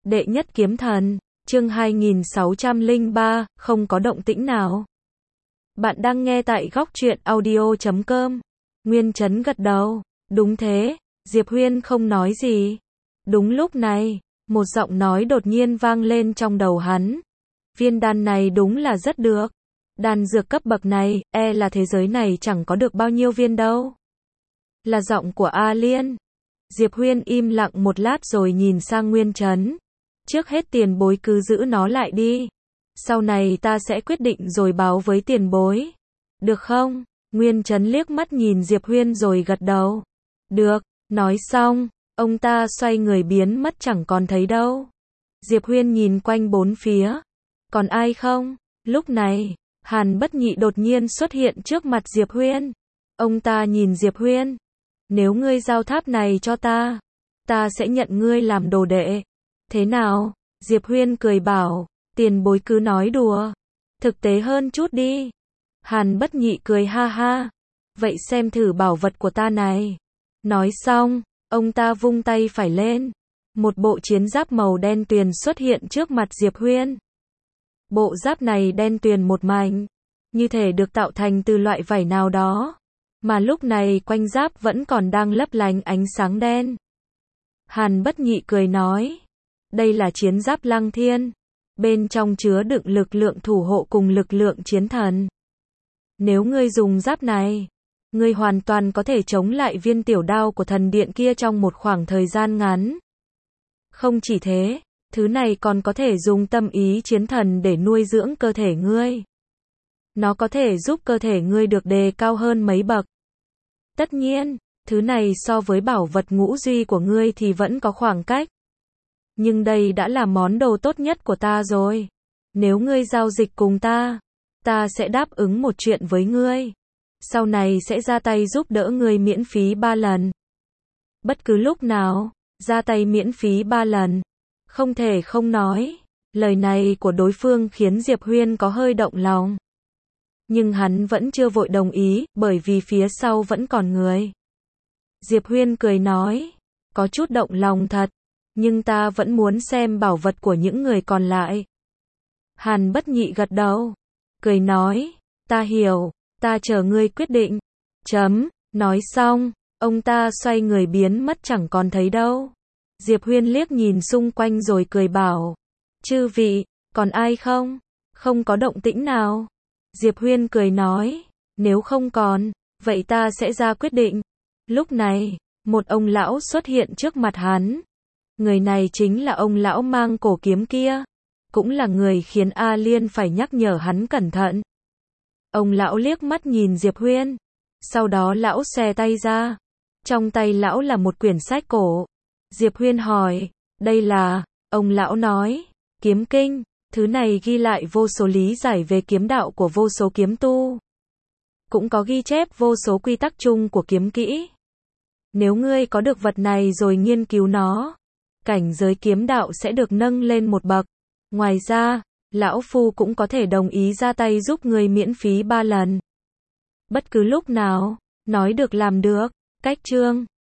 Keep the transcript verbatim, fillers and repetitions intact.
Đệ nhất kiếm thần, chương hai nghìn sáu trăm lẻ ba, không có động tĩnh nào. Bạn đang nghe tại góc truyện audio chấm com. Nguyên Chấn gật đầu, đúng thế, Diệp Huyên không nói gì. Đúng lúc này, một giọng nói đột nhiên vang lên trong đầu hắn. Viên đan này đúng là rất được. Đan dược cấp bậc này, e là thế giới này chẳng có được bao nhiêu viên đâu. Là giọng của A Liên. Diệp Huyên im lặng một lát rồi nhìn sang Nguyên Chấn. Trước hết tiền bối cứ giữ nó lại đi. Sau này ta sẽ quyết định rồi báo với tiền bối. Được không? Nguyên Chấn liếc mắt nhìn Diệp Huyên rồi gật đầu. Được, nói xong, ông ta xoay người biến mất chẳng còn thấy đâu. Diệp Huyên nhìn quanh bốn phía. Còn ai không? Lúc này, Hàn Bất Nhị đột nhiên xuất hiện trước mặt Diệp Huyên. Ông ta nhìn Diệp Huyên. Nếu ngươi giao tháp này cho ta, ta sẽ nhận ngươi làm đồ đệ. Thế nào? Diệp Huyên cười bảo, tiền bối cứ nói đùa. Thực tế hơn chút đi. Hàn Bất Nhị cười ha ha. Vậy xem thử bảo vật của ta này. Nói xong, ông ta vung tay phải lên. Một bộ chiến giáp màu đen tuyền xuất hiện trước mặt Diệp Huyên. Bộ giáp này đen tuyền một mảnh, như thể được tạo thành từ loại vảy nào đó. Mà lúc này quanh giáp vẫn còn đang lấp lánh ánh sáng đen. Hàn Bất Nhị cười nói, đây là chiến giáp Lăng Thiên. Bên trong chứa đựng lực lượng thủ hộ cùng lực lượng chiến thần. Nếu ngươi dùng giáp này, ngươi hoàn toàn có thể chống lại viên tiểu đao của thần điện kia trong một khoảng thời gian ngắn. Không chỉ thế, thứ này còn có thể dùng tâm ý chiến thần để nuôi dưỡng cơ thể ngươi. Nó có thể giúp cơ thể ngươi được đề cao hơn mấy bậc. Tất nhiên, thứ này so với bảo vật ngũ duy của ngươi thì vẫn có khoảng cách. Nhưng đây đã là món đồ tốt nhất của ta rồi. Nếu ngươi giao dịch cùng ta, ta sẽ đáp ứng một chuyện với ngươi. Sau này sẽ ra tay giúp đỡ ngươi miễn phí ba lần. Bất cứ lúc nào, ra tay miễn phí ba lần. Không thể không nói, lời này của đối phương khiến Diệp Huyên có hơi động lòng. Nhưng hắn vẫn chưa vội đồng ý, bởi vì phía sau vẫn còn người. Diệp Huyên cười nói, có chút động lòng thật, nhưng ta vẫn muốn xem bảo vật của những người còn lại. Hàn Bất Nhị gật đầu, cười nói, ta hiểu, ta chờ ngươi quyết định. Chấm, nói xong, ông ta xoay người biến mất chẳng còn thấy đâu. Diệp Huyên liếc nhìn xung quanh rồi cười bảo, chư vị, còn ai không? Không có động tĩnh nào. Diệp Huyên cười nói, nếu không còn, vậy ta sẽ ra quyết định. Lúc này, một ông lão xuất hiện trước mặt hắn. Người này chính là ông lão mang cổ kiếm kia. Cũng là người khiến A Liên phải nhắc nhở hắn cẩn thận. Ông lão liếc mắt nhìn Diệp Huyên. Sau đó lão xòe tay ra. Trong tay lão là một quyển sách cổ. Diệp Huyên hỏi, đây là, ông lão nói, kiếm kinh. Thứ này ghi lại vô số lý giải về kiếm đạo của vô số kiếm tu. Cũng có ghi chép vô số quy tắc chung của kiếm kỹ. Nếu ngươi có được vật này rồi nghiên cứu nó, cảnh giới kiếm đạo sẽ được nâng lên một bậc. Ngoài ra, lão phu cũng có thể đồng ý ra tay giúp ngươi miễn phí ba lần. Bất cứ lúc nào, nói được làm được. Cách chương